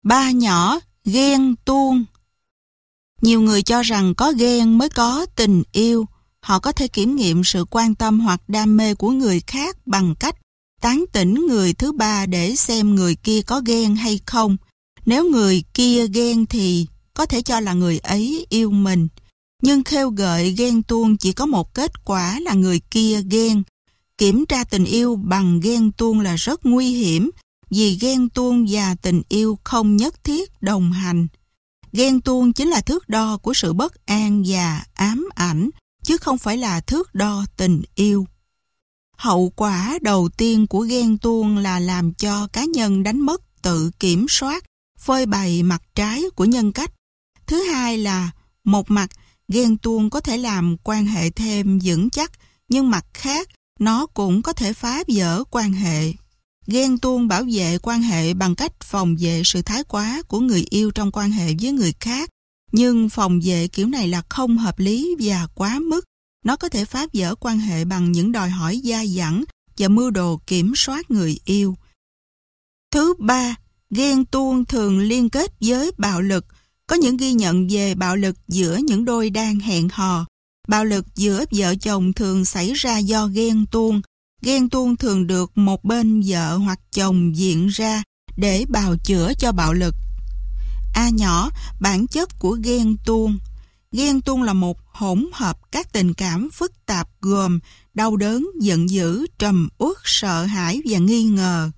Ba nhỏ, ghen tuông. Nhiều người cho rằng có ghen mới có tình yêu. Họ có thể kiểm nghiệm sự quan tâm hoặc đam mê của người khác bằng cách tán tỉnh người thứ ba để xem người kia có ghen hay không. Nếu người kia ghen thì có thể cho là người ấy yêu mình. Nhưng khêu gợi ghen tuông chỉ có một kết quả là người kia ghen. Kiểm tra tình yêu bằng ghen tuông là rất nguy hiểm, vì ghen tuông và tình yêu không nhất thiết đồng hành. Ghen tuông chính là thước đo của sự bất an và ám ảnh, chứ không phải là thước đo tình yêu. Hậu quả đầu tiên của ghen tuông là làm cho cá nhân đánh mất tự kiểm soát, phơi bày mặt trái của nhân cách. Thứ hai là, một mặt, ghen tuông có thể làm quan hệ thêm vững chắc, nhưng mặt khác, nó cũng có thể phá vỡ quan hệ. Ghen tuông bảo vệ quan hệ bằng cách phòng vệ sự thái quá của người yêu trong quan hệ với người khác. Nhưng phòng vệ kiểu này là không hợp lý và quá mức. Nó có thể phá vỡ quan hệ bằng những đòi hỏi dai dẳng và mưu đồ kiểm soát người yêu. Thứ ba, ghen tuông thường liên kết với bạo lực. Có những ghi nhận về bạo lực giữa những đôi đang hẹn hò. Bạo lực giữa vợ chồng thường xảy ra do ghen tuông. Ghen tuông thường được một bên vợ hoặc chồng viện ra để bào chữa cho bạo lực. A nhỏ, bản chất của ghen tuông. Ghen tuông là một hỗn hợp các tình cảm phức tạp gồm đau đớn, giận dữ, trầm uất, sợ hãi và nghi ngờ.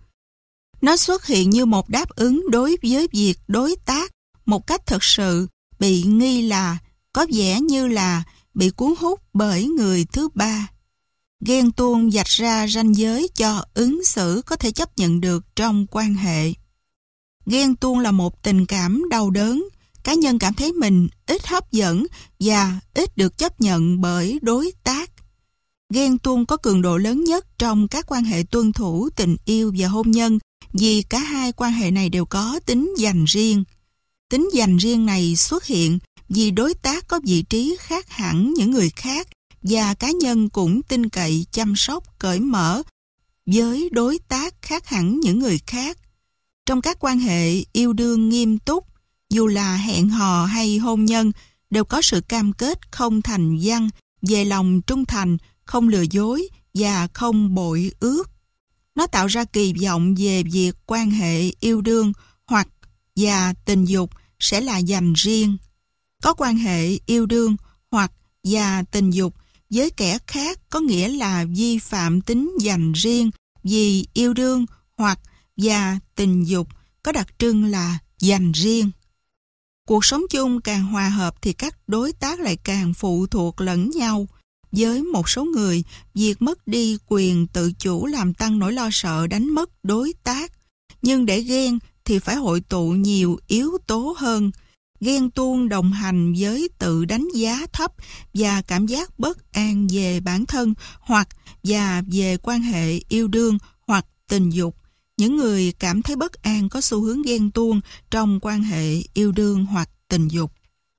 Nó xuất hiện như một đáp ứng đối với việc đối tác một cách thực sự bị nghi là, có vẻ như là bị cuốn hút bởi người thứ ba. Ghen tuông vạch ra ranh giới cho ứng xử có thể chấp nhận được trong quan hệ. Ghen tuông là một tình cảm đau đớn. Cá nhân cảm thấy mình ít hấp dẫn và ít được chấp nhận bởi đối tác. Ghen tuông có cường độ lớn nhất trong các quan hệ tuân thủ, tình yêu và hôn nhân, vì cả hai quan hệ này đều có tính dành riêng. Tính dành riêng này xuất hiện vì đối tác có vị trí khác hẳn những người khác và cá nhân cũng tin cậy, chăm sóc, cởi mở với đối tác khác hẳn những người khác. Trong các quan hệ yêu đương nghiêm túc, dù là hẹn hò hay hôn nhân, đều có sự cam kết không thành văn về lòng trung thành, không lừa dối và không bội ước. Nó tạo ra kỳ vọng về việc quan hệ yêu đương hoặc và tình dục sẽ là dành riêng. Có quan hệ yêu đương hoặc và tình dục với kẻ khác có nghĩa là vi phạm tính dành riêng, vì yêu đương hoặc và tình dục có đặc trưng là dành riêng. Cuộc sống chung càng hòa hợp thì các đối tác lại càng phụ thuộc lẫn nhau. Với một số người, việc mất đi quyền tự chủ làm tăng nỗi lo sợ đánh mất đối tác. Nhưng để ghen thì phải hội tụ nhiều yếu tố hơn. Ghen tuông đồng hành với tự đánh giá thấp và cảm giác bất an về bản thân hoặc và về quan hệ yêu đương hoặc tình dục. Những người cảm thấy bất an có xu hướng ghen tuông trong quan hệ yêu đương hoặc tình dục.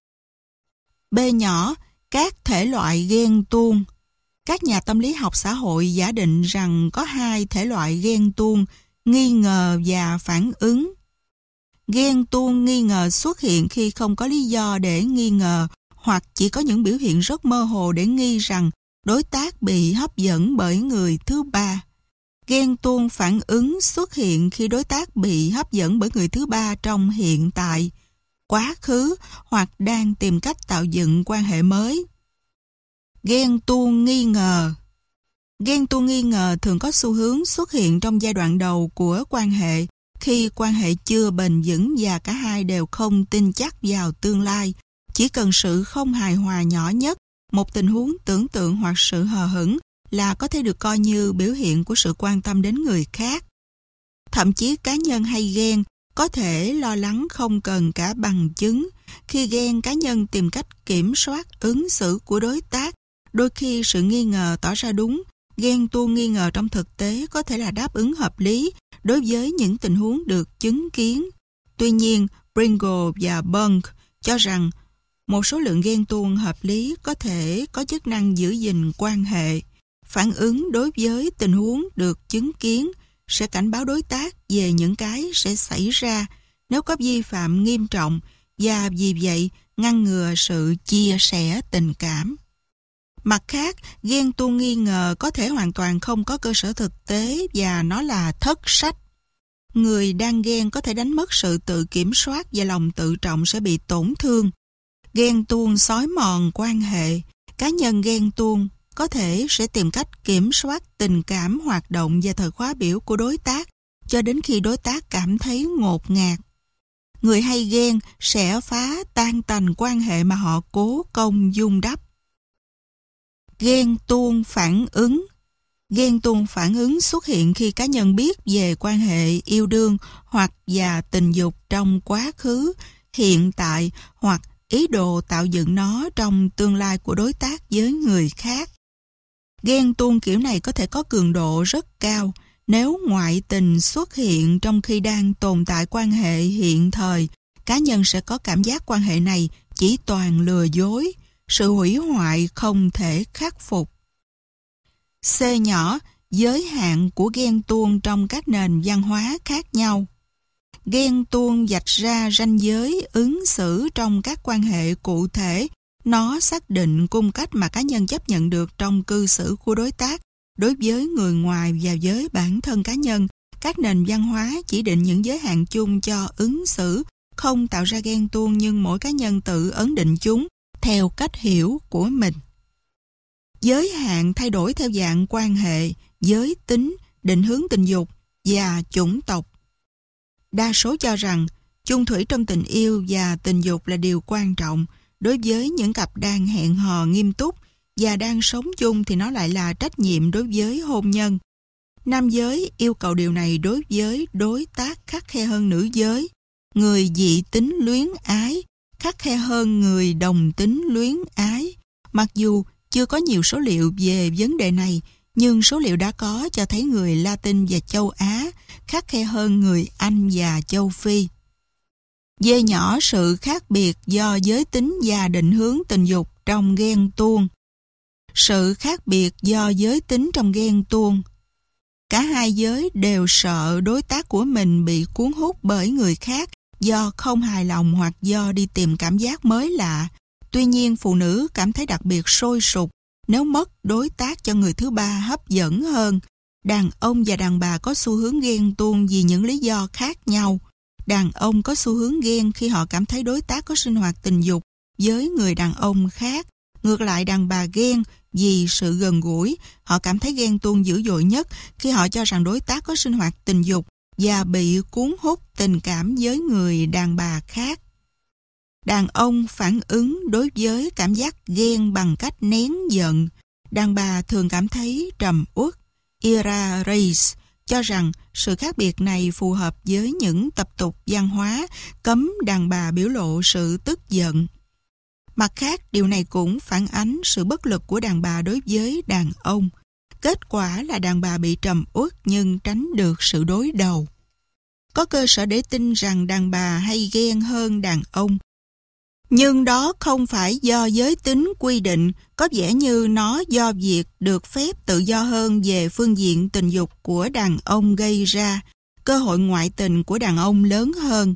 B nhỏ, các thể loại ghen tuông. Các nhà tâm lý học xã hội giả định rằng có hai thể loại ghen tuông, nghi ngờ và phản ứng. Ghen tuông nghi ngờ xuất hiện khi không có lý do để nghi ngờ hoặc chỉ có những biểu hiện rất mơ hồ để nghi rằng đối tác bị hấp dẫn bởi người thứ ba. Ghen tuông phản ứng xuất hiện khi đối tác bị hấp dẫn bởi người thứ ba trong hiện tại, quá khứ hoặc đang tìm cách tạo dựng quan hệ mới. Ghen tuông nghi ngờ. Ghen tuông nghi ngờ thường có xu hướng xuất hiện trong giai đoạn đầu của quan hệ, khi quan hệ chưa bền vững và cả hai đều không tin chắc vào tương lai. Chỉ cần sự không hài hòa nhỏ nhất, một tình huống tưởng tượng hoặc sự hờ hững là có thể được coi như biểu hiện của sự quan tâm đến người khác. Thậm chí cá nhân hay ghen có thể lo lắng không cần cả bằng chứng. Khi ghen, cá nhân tìm cách kiểm soát ứng xử của đối tác. Đôi khi sự nghi ngờ tỏ ra đúng. Ghen tuông nghi ngờ trong thực tế có thể là đáp ứng hợp lý đối với những tình huống được chứng kiến. Tuy nhiên, Pringle và Bunk cho rằng một số lượng ghen tuông hợp lý có thể có chức năng giữ gìn quan hệ. Phản ứng đối với tình huống được chứng kiến sẽ cảnh báo đối tác về những cái sẽ xảy ra. nếu có vi phạm nghiêm trọng và vì vậy ngăn ngừa sự chia sẻ tình cảm. Mặt khác, ghen tuông nghi ngờ có thể hoàn toàn không có cơ sở thực tế và nó là thất sách. Người đang ghen có thể đánh mất sự tự kiểm soát và lòng tự trọng sẽ bị tổn thương. Ghen tuông xói mòn quan hệ. Cá nhân ghen tuông có thể sẽ tìm cách kiểm soát tình cảm, hoạt động và thời khóa biểu của đối tác cho đến khi đối tác cảm thấy ngột ngạt. Người hay ghen sẽ phá tan tành quan hệ mà họ cố công vun đắp. Ghen tuông phản ứng. Ghen tuông phản ứng xuất hiện khi cá nhân biết về quan hệ yêu đương hoặc và tình dục trong quá khứ, hiện tại hoặc ý đồ tạo dựng nó trong tương lai của đối tác với người khác. Ghen tuông kiểu này có thể có cường độ rất cao nếu ngoại tình xuất hiện trong khi đang tồn tại quan hệ hiện thời. Cá nhân sẽ có cảm giác quan hệ này chỉ toàn lừa dối, sự hủy hoại không thể khắc phục. C nhỏ, giới hạn của ghen tuông trong các nền văn hóa khác nhau. Ghen tuông vạch ra ranh giới ứng xử trong các quan hệ cụ thể. Nó xác định cung cách mà cá nhân chấp nhận được trong cư xử của đối tác đối với người ngoài và với bản thân cá nhân. Các nền văn hóa chỉ định những giới hạn chung cho ứng xử, không tạo ra ghen tuông nhưng mỗi cá nhân tự ấn định chúng theo cách hiểu của mình. Giới hạn thay đổi theo dạng quan hệ, giới tính, định hướng tình dục và chủng tộc. Đa số cho rằng chung thủy trong tình yêu và tình dục là điều quan trọng. Đối với những cặp đang hẹn hò nghiêm túc và đang sống chung thì nó lại là trách nhiệm đối với hôn nhân. Nam giới yêu cầu điều này đối với đối tác khắt khe hơn nữ giới. Người dị tính luyến ái khắt khe hơn người đồng tính luyến ái. Mặc dù chưa có nhiều số liệu về vấn đề này, nhưng số liệu đã có cho thấy người Latin và châu Á khắt khe hơn người Anh và châu Phi. D nhỏ, sự khác biệt do giới tính và định hướng tình dục trong ghen tuông. Sự khác biệt do giới tính trong ghen tuông. Cả hai giới đều sợ đối tác của mình bị cuốn hút bởi người khác do không hài lòng hoặc do đi tìm cảm giác mới lạ. Tuy nhiên, phụ nữ cảm thấy đặc biệt sôi sục nếu mất đối tác cho người thứ ba hấp dẫn hơn. Đàn ông và đàn bà có xu hướng ghen tuông vì những lý do khác nhau. Đàn ông có xu hướng ghen khi họ cảm thấy đối tác có sinh hoạt tình dục với người đàn ông khác. Ngược lại, đàn bà ghen vì sự gần gũi. Họ cảm thấy ghen tuông dữ dội nhất khi họ cho rằng đối tác có sinh hoạt tình dục và bị cuốn hút tình cảm với người đàn bà khác. Đàn ông phản ứng đối với cảm giác ghen bằng cách nén giận. Đàn bà thường cảm thấy trầm uất, ira res, cho rằng sự khác biệt này phù hợp với những tập tục văn hóa cấm đàn bà biểu lộ sự tức giận. Mặt khác, điều này cũng phản ánh sự bất lực của đàn bà đối với đàn ông. Kết quả là đàn bà bị trầm uất nhưng tránh được sự đối đầu. Có cơ sở để tin rằng đàn bà hay ghen hơn đàn ông. Nhưng đó không phải do giới tính quy định, có vẻ như nó do việc được phép tự do hơn về phương diện tình dục của đàn ông gây ra, cơ hội ngoại tình của đàn ông lớn hơn.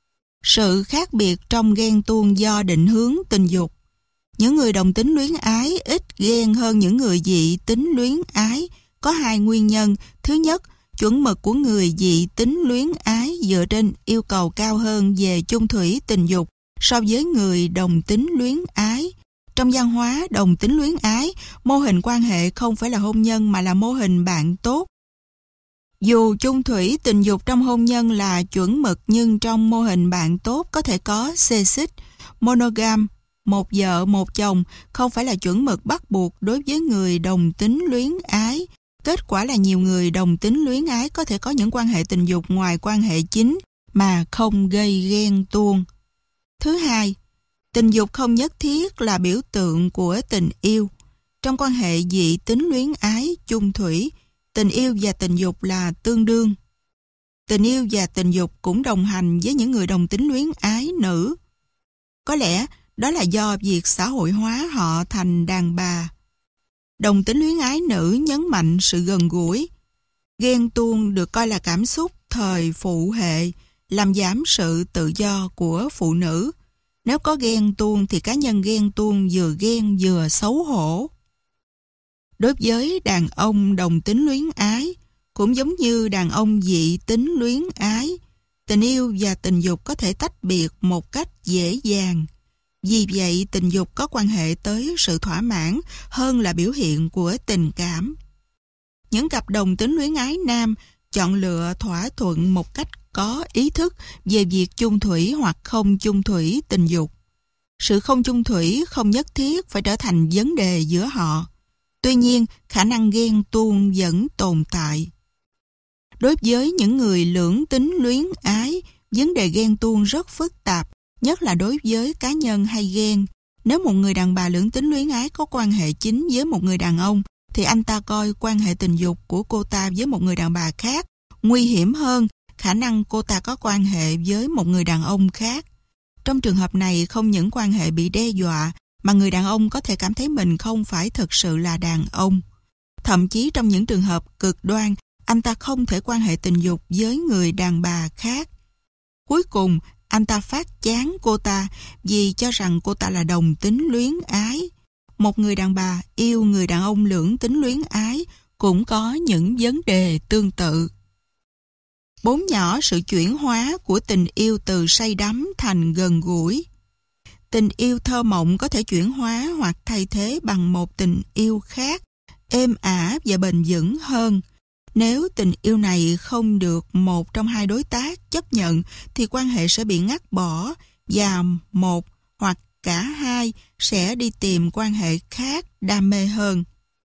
Sự khác biệt trong ghen tuông do định hướng tình dục. Những người đồng tính luyến ái ít ghen hơn những người dị tính luyến ái. Có hai nguyên nhân. Thứ nhất, chuẩn mực của người dị tính luyến ái dựa trên yêu cầu cao hơn về chung thủy tình dục so với người đồng tính luyến ái. Trong văn hóa đồng tính luyến ái, mô hình quan hệ không phải là hôn nhân mà là mô hình bạn tốt. Dù chung thủy tình dục trong hôn nhân là chuẩn mực nhưng trong mô hình bạn tốt có thể có xê xích, monogam, một vợ một chồng không phải là chuẩn mực bắt buộc đối với người đồng tính luyến ái. Kết quả là nhiều người đồng tính luyến ái có thể có những quan hệ tình dục ngoài quan hệ chính mà không gây ghen tuông. Thứ hai, tình dục không nhất thiết là biểu tượng của tình yêu. Trong quan hệ dị tính luyến ái, chung thủy, tình yêu và tình dục là tương đương. Tình yêu và tình dục cũng đồng hành với những người đồng tính luyến ái nữ. Có lẽ đó là do việc xã hội hóa họ thành đàn bà. Đồng tính luyến ái nữ nhấn mạnh sự gần gũi. Ghen tuông được coi là cảm xúc thời phụ hệ, làm giảm sự tự do của phụ nữ. Nếu có ghen tuông thì cá nhân ghen tuông vừa ghen vừa xấu hổ. Đối với đàn ông đồng tính luyến ái, cũng giống như đàn ông dị tính luyến ái, tình yêu và tình dục có thể tách biệt một cách dễ dàng. Vì vậy, tình dục có quan hệ tới sự thỏa mãn hơn là biểu hiện của tình cảm. Những cặp đồng tính luyến ái nam chọn lựa thỏa thuận một cách có ý thức về việc chung thủy hoặc không chung thủy tình dục. Sự không chung thủy không nhất thiết phải trở thành vấn đề giữa họ. Tuy nhiên, khả năng ghen tuông vẫn tồn tại. Đối với những người lưỡng tính luyến ái, vấn đề ghen tuông rất phức tạp, nhất là đối với cá nhân hay ghen. Nếu một người đàn bà lưỡng tính luyến ái có quan hệ chính với một người đàn ông, thì anh ta coi quan hệ tình dục của cô ta với một người đàn bà khác nguy hiểm hơn khả năng cô ta có quan hệ với một người đàn ông khác. Trong trường hợp này, không những quan hệ bị đe dọa, mà người đàn ông có thể cảm thấy mình không phải thực sự là đàn ông. Thậm chí trong những trường hợp cực đoan, anh ta không thể quan hệ tình dục với người đàn bà khác. Cuối cùng, anh ta phát chán cô ta vì cho rằng cô ta là đồng tính luyến ái. Một người đàn bà yêu người đàn ông lưỡng tính luyến ái cũng có những vấn đề tương tự. 4 nhỏ sự chuyển hóa của tình yêu từ say đắm thành gần gũi. Tình yêu thơ mộng có thể chuyển hóa hoặc thay thế bằng một tình yêu khác, êm ả và bền vững hơn. Nếu tình yêu này không được một trong hai đối tác chấp nhận thì quan hệ sẽ bị ngắt bỏ và một hoặc cả hai sẽ đi tìm quan hệ khác đam mê hơn.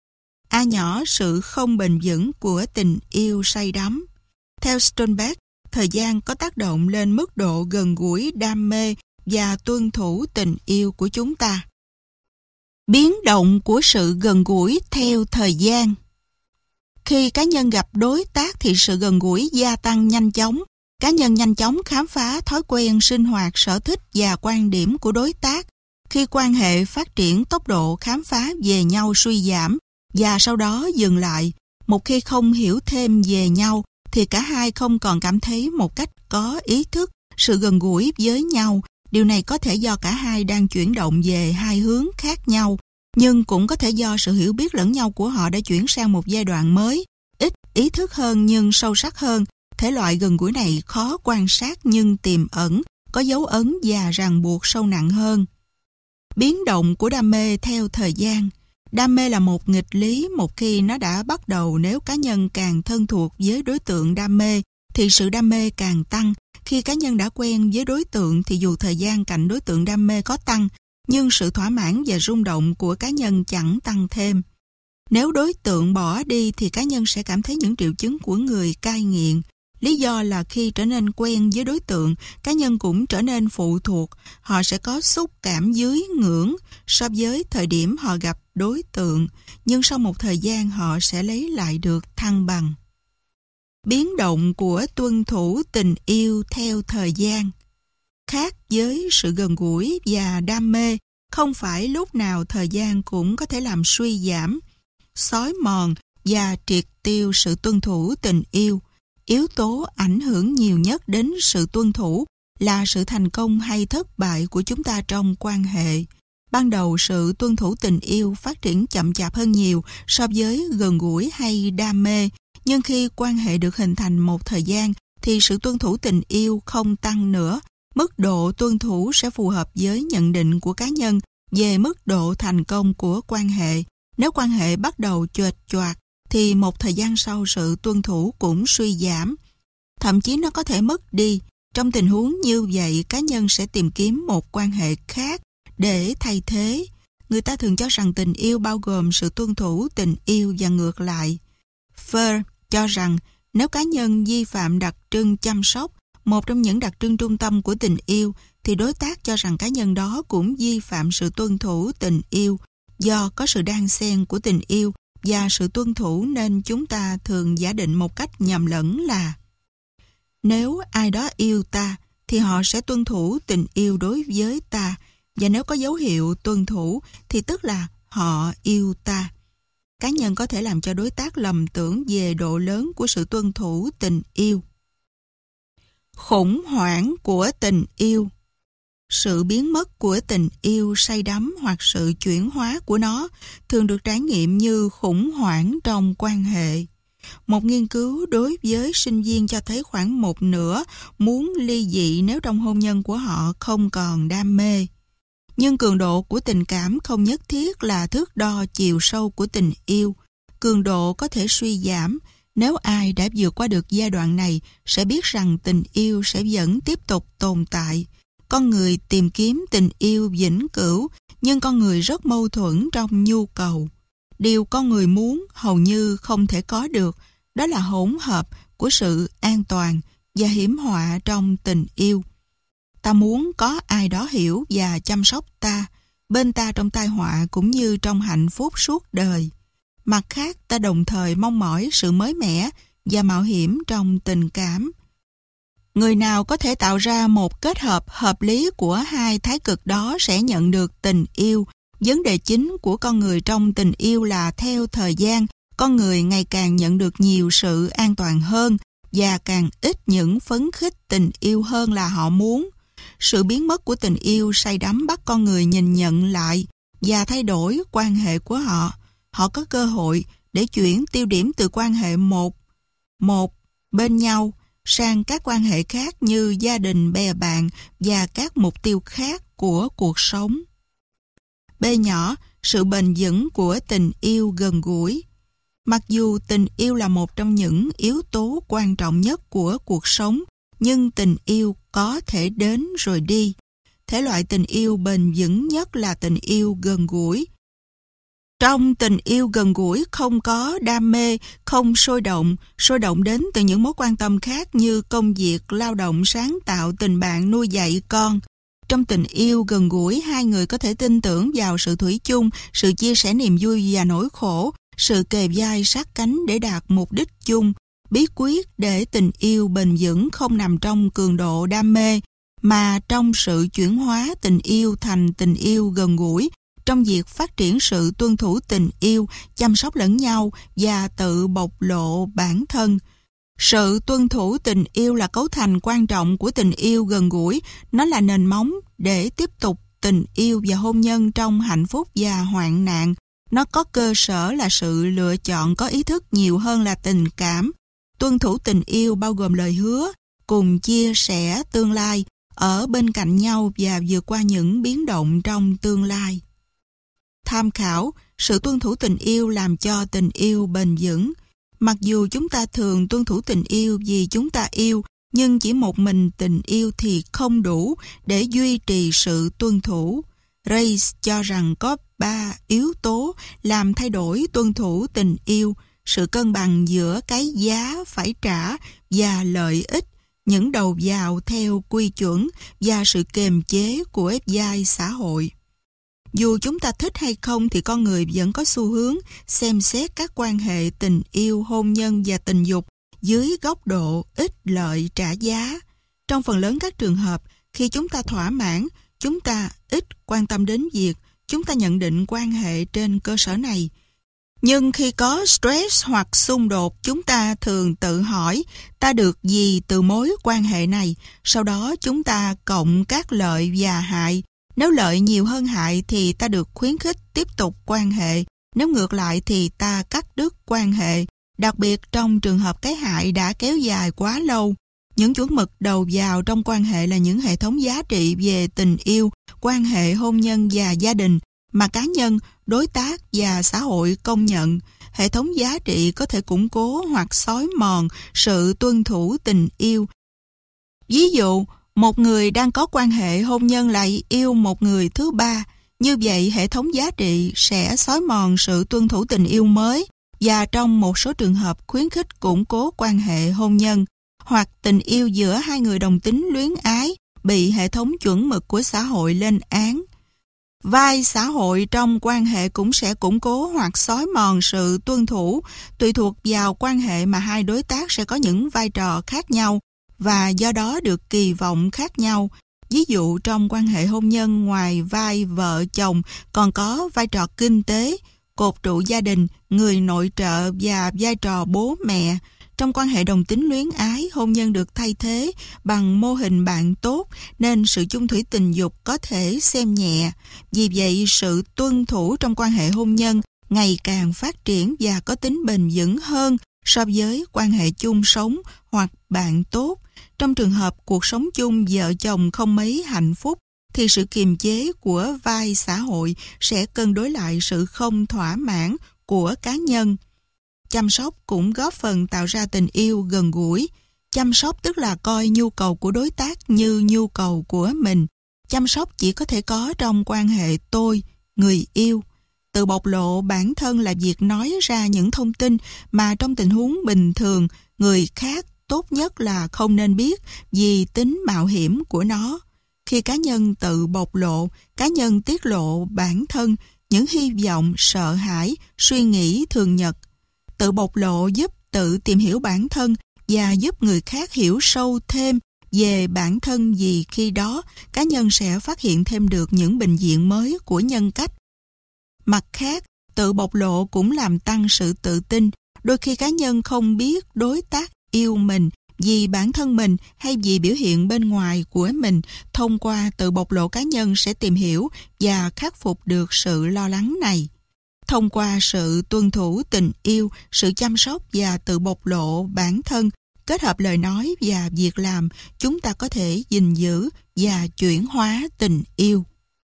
A nhỏ sự không bền vững của tình yêu say đắm. Theo Stolberg, thời gian có tác động lên mức độ gần gũi đam mê và tuân thủ tình yêu của chúng ta. Biến động của sự gần gũi theo thời gian. Khi cá nhân gặp đối tác thì sự gần gũi gia tăng nhanh chóng. Cá nhân nhanh chóng khám phá thói quen sinh hoạt, sở thích và quan điểm của đối tác. Khi quan hệ phát triển, tốc độ khám phá về nhau suy giảm và sau đó dừng lại. Một khi không hiểu thêm về nhau thì cả hai không còn cảm thấy một cách có ý thức sự gần gũi với nhau. Điều này có thể do cả hai đang chuyển động về hai hướng khác nhau, nhưng cũng có thể do sự hiểu biết lẫn nhau của họ đã chuyển sang một giai đoạn mới, ít ý thức hơn nhưng sâu sắc hơn. Thể loại gần gũi này khó quan sát nhưng tiềm ẩn, có dấu ấn và ràng buộc sâu nặng hơn. Biến động của đam mê theo thời gian. Đam mê là một nghịch lý. Một khi nó đã bắt đầu, nếu cá nhân càng thân thuộc với đối tượng đam mê thì sự đam mê càng tăng. Khi cá nhân đã quen với đối tượng thì dù thời gian cạnh đối tượng đam mê có tăng, nhưng sự thỏa mãn và rung động của cá nhân chẳng tăng thêm. Nếu đối tượng bỏ đi thì cá nhân sẽ cảm thấy những triệu chứng của người cai nghiện. Lý do là khi trở nên quen với đối tượng, cá nhân cũng trở nên phụ thuộc. Họ sẽ có xúc cảm dưới ngưỡng so với thời điểm họ gặp đối tượng, nhưng sau một thời gian họ sẽ lấy lại được thăng bằng. Biến động của tuân thủ tình yêu theo thời gian. Khác với sự gần gũi và đam mê, không phải lúc nào thời gian cũng có thể làm suy giảm, xói mòn và triệt tiêu sự tuân thủ tình yêu. Yếu tố ảnh hưởng nhiều nhất đến sự tuân thủ là sự thành công hay thất bại của chúng ta trong quan hệ. Ban đầu sự tuân thủ tình yêu phát triển chậm chạp hơn nhiều so với gần gũi hay đam mê, nhưng khi quan hệ được hình thành một thời gian thì sự tuân thủ tình yêu không tăng nữa. Mức độ tuân thủ sẽ phù hợp với nhận định của cá nhân về mức độ thành công của quan hệ. Nếu quan hệ bắt đầu chuệch choạc thì một thời gian sau sự tuân thủ cũng suy giảm. Thậm chí nó có thể mất đi. Trong tình huống như vậy, cá nhân sẽ tìm kiếm một quan hệ khác để thay thế. Người ta thường cho rằng tình yêu bao gồm sự tuân thủ tình yêu và ngược lại. Fer cho rằng nếu cá nhân vi phạm đặc trưng chăm sóc, một trong những đặc trưng trung tâm của tình yêu, thì đối tác cho rằng cá nhân đó cũng vi phạm sự tuân thủ tình yêu. Do có sự đan xen của tình yêu và sự tuân thủ nên chúng ta thường giả định một cách nhầm lẫn là nếu ai đó yêu ta thì họ sẽ tuân thủ tình yêu đối với ta, và nếu có dấu hiệu tuân thủ thì tức là họ yêu ta. Cá nhân có thể làm cho đối tác lầm tưởng về độ lớn của sự tuân thủ tình yêu. Khủng hoảng của tình yêu. Sự biến mất của tình yêu say đắm hoặc sự chuyển hóa của nó thường được trải nghiệm như khủng hoảng trong quan hệ. Một nghiên cứu đối với sinh viên cho thấy khoảng một nửa muốn ly dị nếu trong hôn nhân của họ không còn đam mê. Nhưng cường độ của tình cảm không nhất thiết là thước đo chiều sâu của tình yêu. Cường độ có thể suy giảm. Nếu ai đã vượt qua được giai đoạn này sẽ biết rằng tình yêu sẽ vẫn tiếp tục tồn tại. Con người tìm kiếm tình yêu vĩnh cửu, nhưng con người rất mâu thuẫn trong nhu cầu. Điều con người muốn hầu như không thể có được, đó là hỗn hợp của sự an toàn và hiểm họa trong tình yêu. Ta muốn có ai đó hiểu và chăm sóc ta, bên ta trong tai họa cũng như trong hạnh phúc suốt đời. Mặt khác, ta đồng thời mong mỏi sự mới mẻ và mạo hiểm trong tình cảm. Người nào có thể tạo ra một kết hợp hợp lý của hai thái cực đó sẽ nhận được tình yêu. Vấn đề chính của con người trong tình yêu là theo thời gian, con người ngày càng nhận được nhiều sự an toàn hơn và càng ít những phấn khích tình yêu hơn là họ muốn. Sự biến mất của tình yêu say đắm bắt con người nhìn nhận lại và thay đổi quan hệ của họ. Họ có cơ hội để chuyển tiêu điểm từ quan hệ một bên nhau sang các quan hệ khác như gia đình, bè bạn và các mục tiêu khác của cuộc sống. B nhỏ, sự bền vững của tình yêu gần gũi. Mặc dù tình yêu là một trong những yếu tố quan trọng nhất của cuộc sống, nhưng tình yêu có thể đến rồi đi. Thể loại tình yêu bền vững nhất là tình yêu gần gũi. Trong tình yêu gần gũi không có đam mê, không sôi động đến từ những mối quan tâm khác như công việc, lao động, sáng tạo, tình bạn, nuôi dạy con. Trong tình yêu gần gũi, hai người có thể tin tưởng vào sự thủy chung, sự chia sẻ niềm vui và nỗi khổ, sự kề vai sát cánh để đạt mục đích chung. Bí quyết để tình yêu bền vững không nằm trong cường độ đam mê, mà trong sự chuyển hóa tình yêu thành tình yêu gần gũi, trong việc phát triển sự tuân thủ tình yêu, chăm sóc lẫn nhau và tự bộc lộ bản thân. Sự tuân thủ tình yêu là cấu thành quan trọng của tình yêu gần gũi. Nó là nền móng để tiếp tục tình yêu và hôn nhân trong hạnh phúc và hoạn nạn. Nó có cơ sở là sự lựa chọn có ý thức nhiều hơn là tình cảm. Tuân thủ tình yêu bao gồm lời hứa, cùng chia sẻ tương lai, ở bên cạnh nhau và vượt qua những biến động trong tương lai. Tham khảo, sự tuân thủ tình yêu làm cho tình yêu bền vững. Mặc dù chúng ta thường tuân thủ tình yêu vì chúng ta yêu, nhưng chỉ một mình tình yêu thì không đủ để duy trì sự tuân thủ. Reis cho rằng có 3 yếu tố làm thay đổi tuân thủ tình yêu: sự cân bằng giữa cái giá phải trả và lợi ích, những đầu vào theo quy chuẩn và sự kiềm chế của ép vai xã hội. Dù chúng ta thích hay không thì con người vẫn có xu hướng xem xét các quan hệ tình yêu, hôn nhân và tình dục dưới góc độ ích lợi trả giá. Trong phần lớn các trường hợp, khi chúng ta thỏa mãn, chúng ta ít quan tâm đến việc chúng ta nhận định quan hệ trên cơ sở này. Nhưng khi có stress hoặc xung đột, chúng ta thường tự hỏi ta được gì từ mối quan hệ này. Sau đó chúng ta cộng các lợi và hại. Nếu lợi nhiều hơn hại thì ta được khuyến khích tiếp tục quan hệ. Nếu ngược lại thì ta cắt đứt quan hệ. Đặc biệt trong trường hợp cái hại đã kéo dài quá lâu. Những chuẩn mực đầu vào trong quan hệ là những hệ thống giá trị về tình yêu, quan hệ hôn nhân và gia đình mà cá nhân, đối tác và xã hội công nhận. Hệ thống giá trị có thể củng cố hoặc xói mòn sự tuân thủ tình yêu. Ví dụ, một người đang có quan hệ hôn nhân lại yêu một người thứ ba. Như vậy, hệ thống giá trị sẽ xói mòn sự tuân thủ tình yêu mới và trong một số trường hợp khuyến khích củng cố quan hệ hôn nhân. Hoặc tình yêu giữa hai người đồng tính luyến ái bị hệ thống chuẩn mực của xã hội lên án. Vai xã hội trong quan hệ cũng sẽ củng cố hoặc xói mòn sự tuân thủ, tùy thuộc vào quan hệ mà hai đối tác sẽ có những vai trò khác nhau và do đó được kỳ vọng khác nhau. Ví dụ trong quan hệ hôn nhân, ngoài vai vợ chồng còn có vai trò kinh tế, cột trụ gia đình, người nội trợ và vai trò bố mẹ. Trong quan hệ đồng tính luyến ái, hôn nhân được thay thế bằng mô hình bạn tốt, nên sự chung thủy tình dục có thể xem nhẹ. Vì vậy, sự tuân thủ trong quan hệ hôn nhân ngày càng phát triển và có tính bền vững hơn so với quan hệ chung sống hoặc bạn tốt. Trong trường hợp cuộc sống chung vợ chồng không mấy hạnh phúc, thì sự kiềm chế của vai xã hội sẽ cân đối lại sự không thỏa mãn của cá nhân. Chăm sóc cũng góp phần tạo ra tình yêu gần gũi. Chăm sóc tức là coi nhu cầu của đối tác như nhu cầu của mình. Chăm sóc chỉ có thể có trong quan hệ tôi, người yêu. Tự bộc lộ bản thân là việc nói ra những thông tin mà trong tình huống bình thường người khác tốt nhất là không nên biết vì tính mạo hiểm của nó. Khi cá nhân tự bộc lộ, cá nhân tiết lộ bản thân, những hy vọng, sợ hãi, suy nghĩ thường nhật. Tự bộc lộ giúp tự tìm hiểu bản thân và giúp người khác hiểu sâu thêm về bản thân, vì khi đó cá nhân sẽ phát hiện thêm được những bình diện mới của nhân cách. Mặt khác, tự bộc lộ cũng làm tăng sự tự tin. Đôi khi cá nhân không biết đối tác yêu mình vì bản thân mình hay vì biểu hiện bên ngoài của mình. Thông qua tự bộc lộ, cá nhân sẽ tìm hiểu và khắc phục được sự lo lắng này. Thông qua sự tuân thủ tình yêu, sự chăm sóc và tự bộc lộ bản thân, kết hợp lời nói và việc làm, chúng ta có thể gìn giữ và chuyển hóa tình yêu.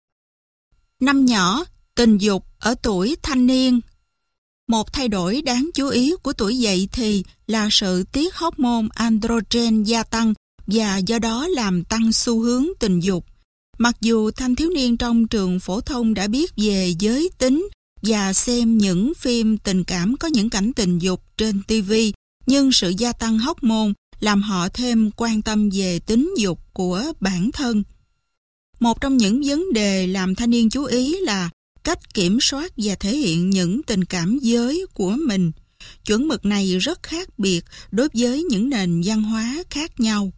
Năm nhỏ, tình dục ở tuổi thanh niên. Một thay đổi đáng chú ý của tuổi dậy thì là sự tiết hormone androgen gia tăng và do đó làm tăng xu hướng tình dục. Mặc dù thanh thiếu niên trong trường phổ thông đã biết về giới tính và xem những phim tình cảm có những cảnh tình dục trên TV, nhưng sự gia tăng hormone làm họ thêm quan tâm về tính dục của bản thân. Một trong những vấn đề làm thanh niên chú ý là cách kiểm soát và thể hiện những tình cảm giới của mình. Chuẩn mực này rất khác biệt đối với những nền văn hóa khác nhau.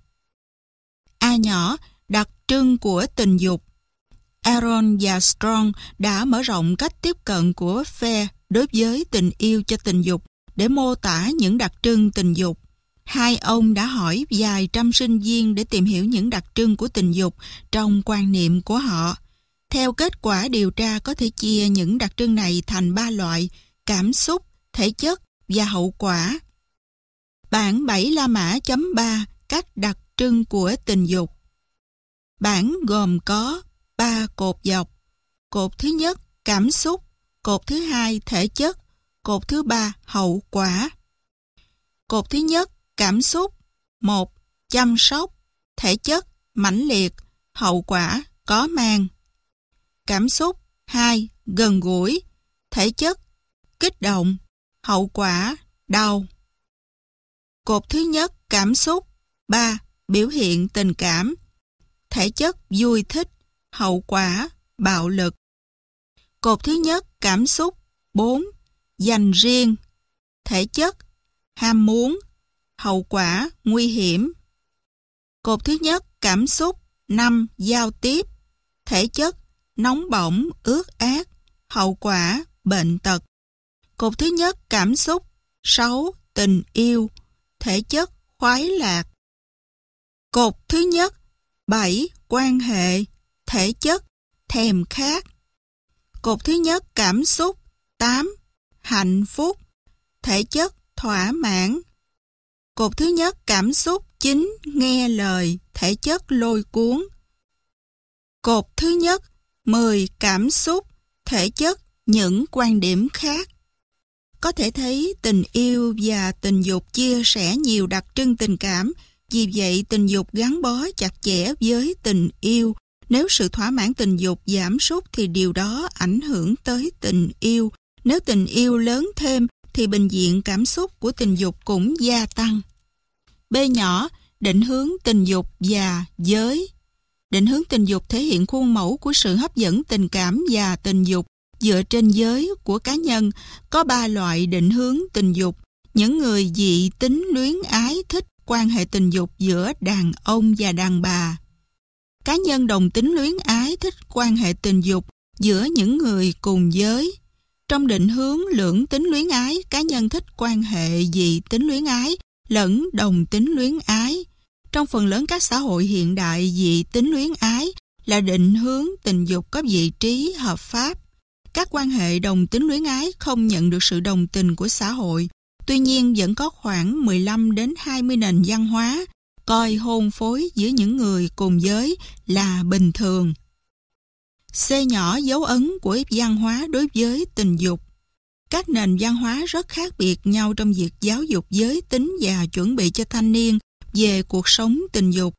A nhỏ, đặc trưng của tình dục. Aaron và Strong đã mở rộng cách tiếp cận của Fair đối với tình yêu cho tình dục để mô tả những đặc trưng tình dục. Hai ông đã hỏi vài trăm sinh viên để tìm hiểu những đặc trưng của tình dục trong quan niệm của họ. Theo kết quả điều tra, có thể chia những đặc trưng này thành 3 loại: cảm xúc, thể chất và hậu quả. Bảng 7 La Mã chấm 3 các đặc trưng của tình dục. Bảng gồm có 3 cột dọc. Cột thứ nhất, cảm xúc. Cột thứ hai, thể chất. Cột thứ ba, hậu quả. Cột thứ nhất, cảm xúc. 1. Chăm sóc. Thể chất, mãnh liệt. Hậu quả, có mang. Cảm xúc. 2. Gần gũi. Thể chất, kích động. Hậu quả, đau. Cột thứ nhất, cảm xúc. 3. Biểu hiện tình cảm. Thể chất, vui thích. Hậu quả, bạo lực. Cột thứ nhất, cảm xúc. 4. Dành riêng. Thể chất, ham muốn. Hậu quả, nguy hiểm. Cột thứ nhất, cảm xúc. 5. Giao tiếp. Thể chất, nóng bỏng, ướt át. Hậu quả, bệnh tật. Cột thứ nhất, cảm xúc. 6. Tình yêu. Thể chất, khoái lạc. Cột thứ nhất. 7. Quan hệ. Thể chất, thèm khát. Cột thứ nhất, cảm xúc. 8. Hạnh phúc. Thể chất, thỏa mãn. Cột thứ nhất, cảm xúc. 9. Nghe lời. Thể chất, lôi cuốn. Cột thứ nhất. 10. Cảm xúc. Thể chất, những quan điểm khác. Có thể thấy tình yêu và tình dục chia sẻ nhiều đặc trưng tình cảm. Vì vậy, tình dục gắn bó chặt chẽ với tình yêu. Nếu sự thỏa mãn tình dục giảm sút thì điều đó ảnh hưởng tới tình yêu. Nếu tình yêu lớn thêm thì bình diện cảm xúc của tình dục cũng gia tăng. B nhỏ, định hướng tình dục và giới. Định hướng tình dục thể hiện khuôn mẫu của sự hấp dẫn tình cảm và tình dục dựa trên giới của cá nhân. Có 3 loại định hướng tình dục. Những người dị tính luyến ái thích quan hệ tình dục giữa đàn ông và đàn bà. Cá nhân đồng tính luyến ái thích quan hệ tình dục giữa những người cùng giới. Trong định hướng lưỡng tính luyến ái, cá nhân thích quan hệ dị tính luyến ái lẫn đồng tính luyến ái. Trong phần lớn các xã hội hiện đại, dị tính luyến ái là định hướng tình dục có vị trí hợp pháp. Các quan hệ đồng tính luyến ái không nhận được sự đồng tình của xã hội. Tuy nhiên vẫn có khoảng 15 đến 20 nền văn hóa coi hôn phối giữa những người cùng giới là bình thường. C nhỏ dấu ấn của văn hóa đối với tình dục. Các nền văn hóa rất khác biệt nhau trong việc giáo dục giới tính và chuẩn bị cho thanh niên về cuộc sống tình dục.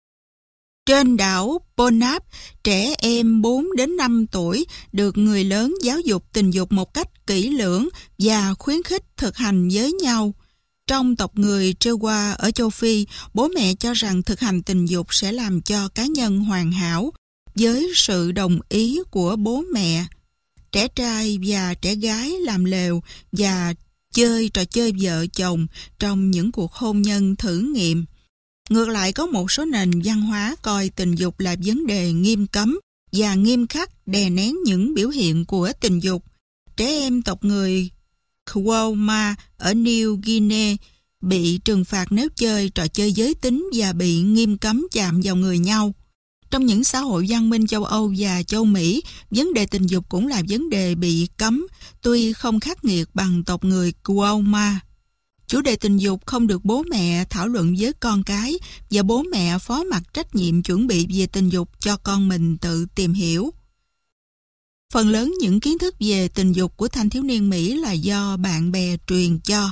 Trên đảo Ponap, trẻ em 4 đến 5 tuổi được người lớn giáo dục tình dục một cách kỹ lưỡng và khuyến khích thực hành với nhau. Trong tộc người Trewa ở châu Phi, bố mẹ cho rằng thực hành tình dục sẽ làm cho cá nhân hoàn hảo với sự đồng ý của bố mẹ. Trẻ trai và trẻ gái làm lều và chơi trò chơi vợ chồng trong những cuộc hôn nhân thử nghiệm. Ngược lại, có một số nền văn hóa coi tình dục là vấn đề nghiêm cấm và nghiêm khắc đè nén những biểu hiện của tình dục. Trẻ em tộc người Kwao-ma ở New Guinea bị trừng phạt nếu chơi trò chơi giới tính và bị nghiêm cấm chạm vào người nhau. Trong những xã hội văn minh châu Âu và châu Mỹ, vấn đề tình dục cũng là vấn đề bị cấm, tuy không khắc nghiệt bằng tộc người Kwao-ma. Chủ đề tình dục không được bố mẹ thảo luận với con cái và bố mẹ phó mặc trách nhiệm chuẩn bị về tình dục cho con mình tự tìm hiểu. Phần lớn những kiến thức về tình dục của thanh thiếu niên Mỹ là do bạn bè truyền cho.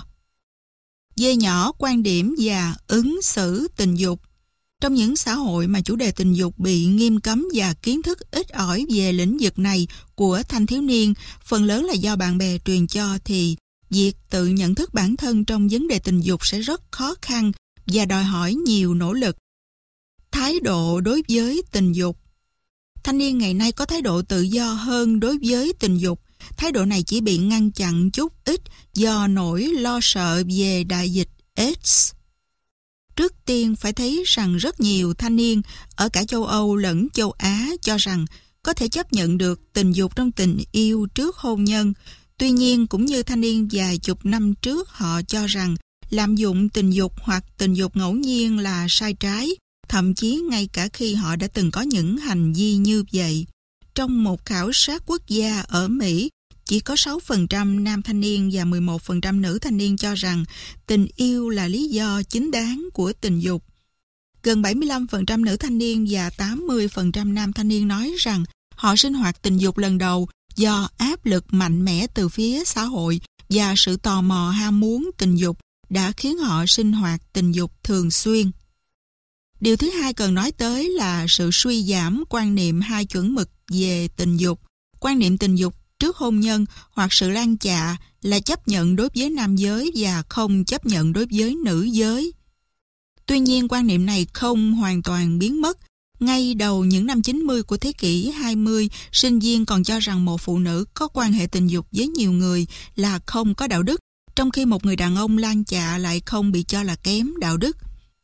D nhỏ quan điểm và ứng xử tình dục. Trong những xã hội mà chủ đề tình dục bị nghiêm cấm và kiến thức ít ỏi về lĩnh vực này của thanh thiếu niên, phần lớn là do bạn bè truyền cho, thì việc tự nhận thức bản thân trong vấn đề tình dục sẽ rất khó khăn và đòi hỏi nhiều nỗ lực. Thái độ đối với tình dục. Thanh niên ngày nay có thái độ tự do hơn đối với tình dục. Thái độ này chỉ bị ngăn chặn chút ít do nỗi lo sợ về đại dịch AIDS. Trước tiên phải thấy rằng rất nhiều thanh niên ở cả châu Âu lẫn châu Á cho rằng có thể chấp nhận được tình dục trong tình yêu trước hôn nhân. Tuy nhiên, cũng như thanh niên vài chục năm trước, họ cho rằng lạm dụng tình dục hoặc tình dục ngẫu nhiên là sai trái, thậm chí ngay cả khi họ đã từng có những hành vi như vậy. Trong một khảo sát quốc gia ở Mỹ, chỉ có 6% nam thanh niên và 11% nữ thanh niên cho rằng tình yêu là lý do chính đáng của tình dục. Gần 75% nữ thanh niên và 80% nam thanh niên nói rằng họ sinh hoạt tình dục lần đầu do áp lực mạnh mẽ từ phía xã hội và sự tò mò ham muốn tình dục đã khiến họ sinh hoạt tình dục thường xuyên. Điều thứ hai cần nói tới là sự suy giảm quan niệm hai chuẩn mực về tình dục. Quan niệm tình dục trước hôn nhân hoặc sự lan chạ là chấp nhận đối với nam giới và không chấp nhận đối với nữ giới. Tuy nhiên, quan niệm này không hoàn toàn biến mất. Ngay đầu những năm 90 của thế kỷ 20, sinh viên còn cho rằng một phụ nữ có quan hệ tình dục với nhiều người là không có đạo đức, trong khi một người đàn ông lan chạ lại không bị cho là kém đạo đức.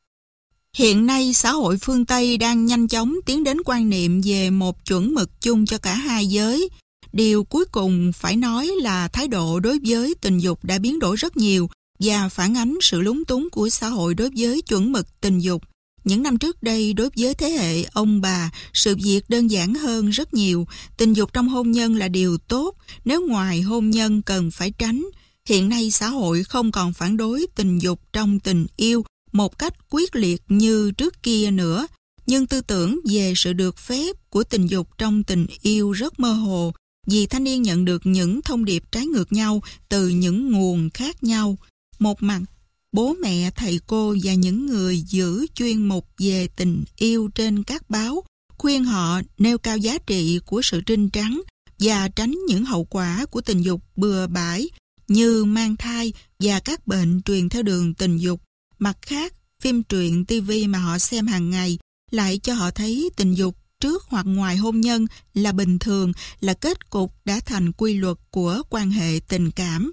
Hiện nay, xã hội phương Tây đang nhanh chóng tiến đến quan niệm về một chuẩn mực chung cho cả hai giới. Điều cuối cùng phải nói là thái độ đối với tình dục đã biến đổi rất nhiều và phản ánh sự lúng túng của xã hội đối với chuẩn mực tình dục. Những năm trước đây, đối với thế hệ ông bà, sự việc đơn giản hơn rất nhiều. Tình dục trong hôn nhân là điều tốt, nếu ngoài hôn nhân cần phải tránh. Hiện nay, xã hội không còn phản đối tình dục trong tình yêu một cách quyết liệt như trước kia nữa. Nhưng tư tưởng về sự được phép của tình dục trong tình yêu rất mơ hồ, vì thanh niên nhận được những thông điệp trái ngược nhau từ những nguồn khác nhau. Một mặt, bố mẹ, thầy cô và những người giữ chuyên mục về tình yêu trên các báo khuyên họ nêu cao giá trị của sự trinh trắng và tránh những hậu quả của tình dục bừa bãi như mang thai và các bệnh truyền theo đường tình dục. Mặt khác, phim truyện TV mà họ xem hàng ngày lại cho họ thấy tình dục trước hoặc ngoài hôn nhân là bình thường, là kết cục đã thành quy luật của quan hệ tình cảm.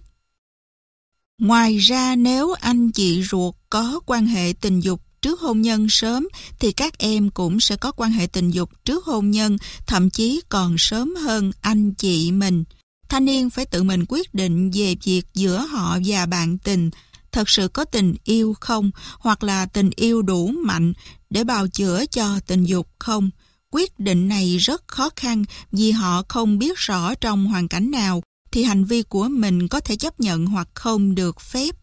Ngoài ra, nếu anh chị ruột có quan hệ tình dục trước hôn nhân sớm thì các em cũng sẽ có quan hệ tình dục trước hôn nhân, thậm chí còn sớm hơn anh chị mình. Thanh niên phải tự mình quyết định về việc giữa họ và bạn tình. thật sự có tình yêu không, hoặc là tình yêu đủ mạnh để bào chữa cho tình dục không. Quyết định này rất khó khăn vì họ không biết rõ trong hoàn cảnh nào thì hành vi của mình có thể chấp nhận hoặc không được phép.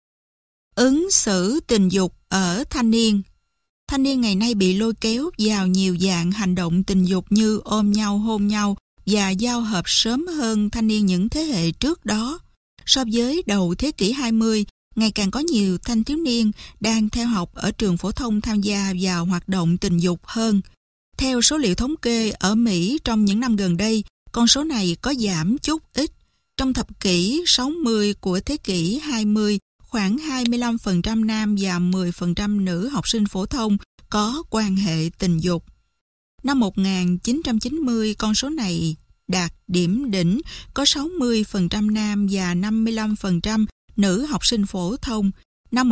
Ứng xử tình dục ở thanh niên. Thanh niên ngày nay bị lôi kéo vào nhiều dạng hành động tình dục như ôm nhau, hôn nhau và giao hợp sớm hơn thanh niên những thế hệ trước đó. So với đầu thế kỷ 20, ngày càng có nhiều thanh thiếu niên đang theo học ở trường phổ thông tham gia vào hoạt động tình dục hơn. Theo số liệu thống kê ở Mỹ trong những năm gần đây, con số này có giảm chút ít. Trong thập kỷ 60 của thế kỷ 20, khoảng 25% nam và 10% nữ học sinh phổ thông có quan hệ tình dục. Năm 1990, con số này đạt điểm đỉnh, có 60% nam và 55% nữ học sinh phổ thông. Năm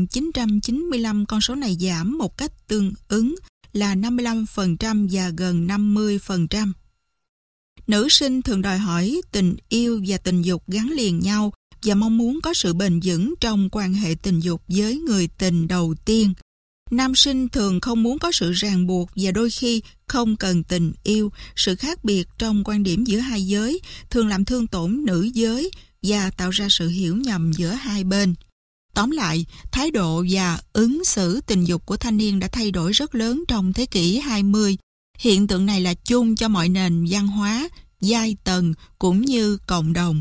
1995, con số này giảm một cách tương ứng là 55% và gần 50%. Nữ sinh thường đòi hỏi tình yêu và tình dục gắn liền nhau và mong muốn có sự bền vững trong quan hệ tình dục với người tình đầu tiên. Nam sinh thường không muốn có sự ràng buộc và đôi khi không cần tình yêu. Sự khác biệt trong quan điểm giữa hai giới thường làm thương tổn nữ giới và tạo ra sự hiểu nhầm giữa hai bên. Tóm lại, thái độ và ứng xử tình dục của thanh niên đã thay đổi rất lớn trong thế kỷ 20. Hiện tượng này là chung cho mọi nền văn hóa, giai tầng cũng như cộng đồng.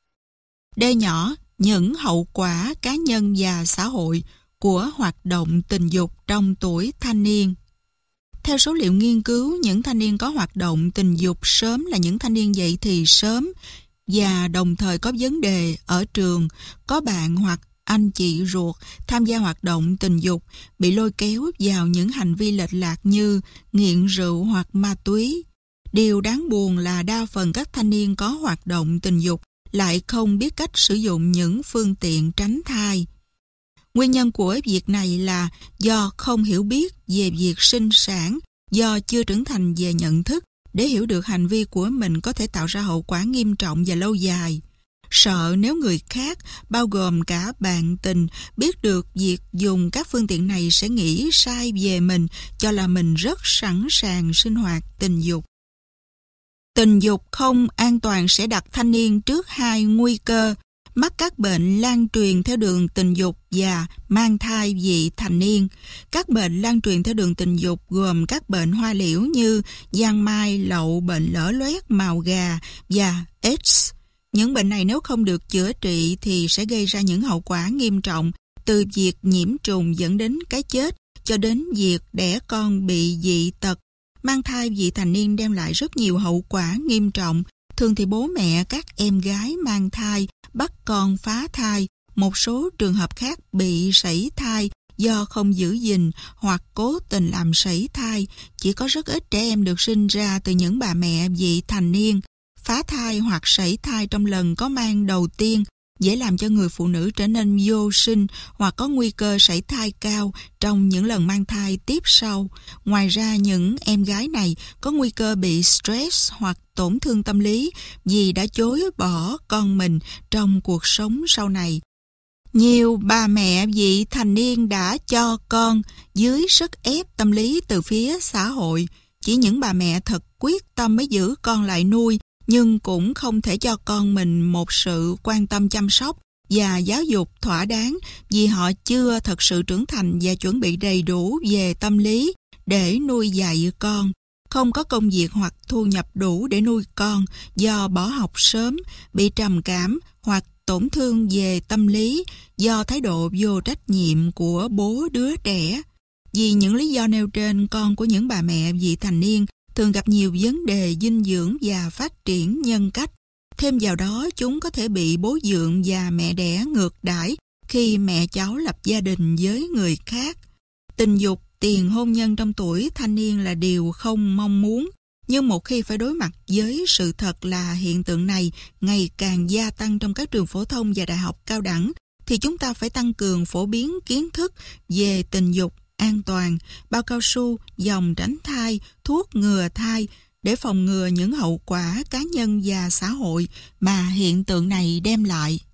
D nhỏ, những hậu quả cá nhân và xã hội của hoạt động tình dục trong tuổi thanh niên. Theo số liệu nghiên cứu, những thanh niên có hoạt động tình dục sớm là những thanh niên dậy thì sớm và đồng thời có vấn đề ở trường, có bạn hoặc anh chị ruột tham gia hoạt động tình dục, bị lôi kéo vào những hành vi lệch lạc như nghiện rượu hoặc ma túy. Điều đáng buồn là đa phần các thanh niên có hoạt động tình dục lại không biết cách sử dụng những phương tiện tránh thai. Nguyên nhân của việc này là do không hiểu biết về việc sinh sản, do chưa trưởng thành về nhận thức để hiểu được hành vi của mình có thể tạo ra hậu quả nghiêm trọng và lâu dài. Sợ nếu người khác, bao gồm cả bạn tình, biết được việc dùng các phương tiện này sẽ nghĩ sai về mình, cho là mình rất sẵn sàng sinh hoạt tình dục. Tình dục không an toàn sẽ đặt thanh niên trước hai nguy cơ: mắc các bệnh lan truyền theo đường tình dục và mang thai vị thành niên. Các bệnh lan truyền theo đường tình dục gồm các bệnh hoa liễu như giang mai, lậu, bệnh lở loét, mào gà và AIDS. Những bệnh này nếu không được chữa trị thì sẽ gây ra những hậu quả nghiêm trọng, từ việc nhiễm trùng dẫn đến cái chết cho đến việc đẻ con bị dị tật. Mang thai vị thành niên đem lại rất nhiều hậu quả nghiêm trọng. Thường thì bố mẹ các em gái mang thai bắt con phá thai, một số trường hợp khác bị sảy thai do không giữ gìn hoặc cố tình làm sảy thai. Chỉ có rất ít trẻ em được sinh ra từ những bà mẹ vị thành niên. Phá thai hoặc sảy thai trong lần có mang đầu tiên dễ làm cho người phụ nữ trở nên vô sinh hoặc có nguy cơ sảy thai cao trong những lần mang thai tiếp sau. Ngoài ra, những em gái này có nguy cơ bị stress hoặc tổn thương tâm lý vì đã chối bỏ con mình trong cuộc sống sau này. Nhiều bà mẹ vị thành niên đã cho con dưới sức ép tâm lý từ phía xã hội. Chỉ những bà mẹ thật quyết tâm mới giữ con lại nuôi, nhưng cũng không thể cho con mình một sự quan tâm chăm sóc và giáo dục thỏa đáng vì họ chưa thật sự trưởng thành và chuẩn bị đầy đủ về tâm lý để nuôi dạy con. Không có công việc hoặc thu nhập đủ để nuôi con do bỏ học sớm, bị trầm cảm hoặc tổn thương về tâm lý do thái độ vô trách nhiệm của bố đứa trẻ. Vì những lý do nêu trên, con của những bà mẹ vị thành niên thường gặp nhiều vấn đề dinh dưỡng và phát triển nhân cách. Thêm vào đó, chúng có thể bị bố dượng và mẹ đẻ ngược đãi khi mẹ cháu lập gia đình với người khác. Tình dục, tiền hôn nhân trong tuổi thanh niên là điều không mong muốn. Nhưng một khi phải đối mặt với sự thật là hiện tượng này ngày càng gia tăng trong các trường phổ thông và đại học cao đẳng, thì chúng ta phải tăng cường phổ biến kiến thức về tình dục an toàn, bao cao su, dòng tránh thai, thuốc ngừa thai để phòng ngừa những hậu quả cá nhân và xã hội mà hiện tượng này đem lại.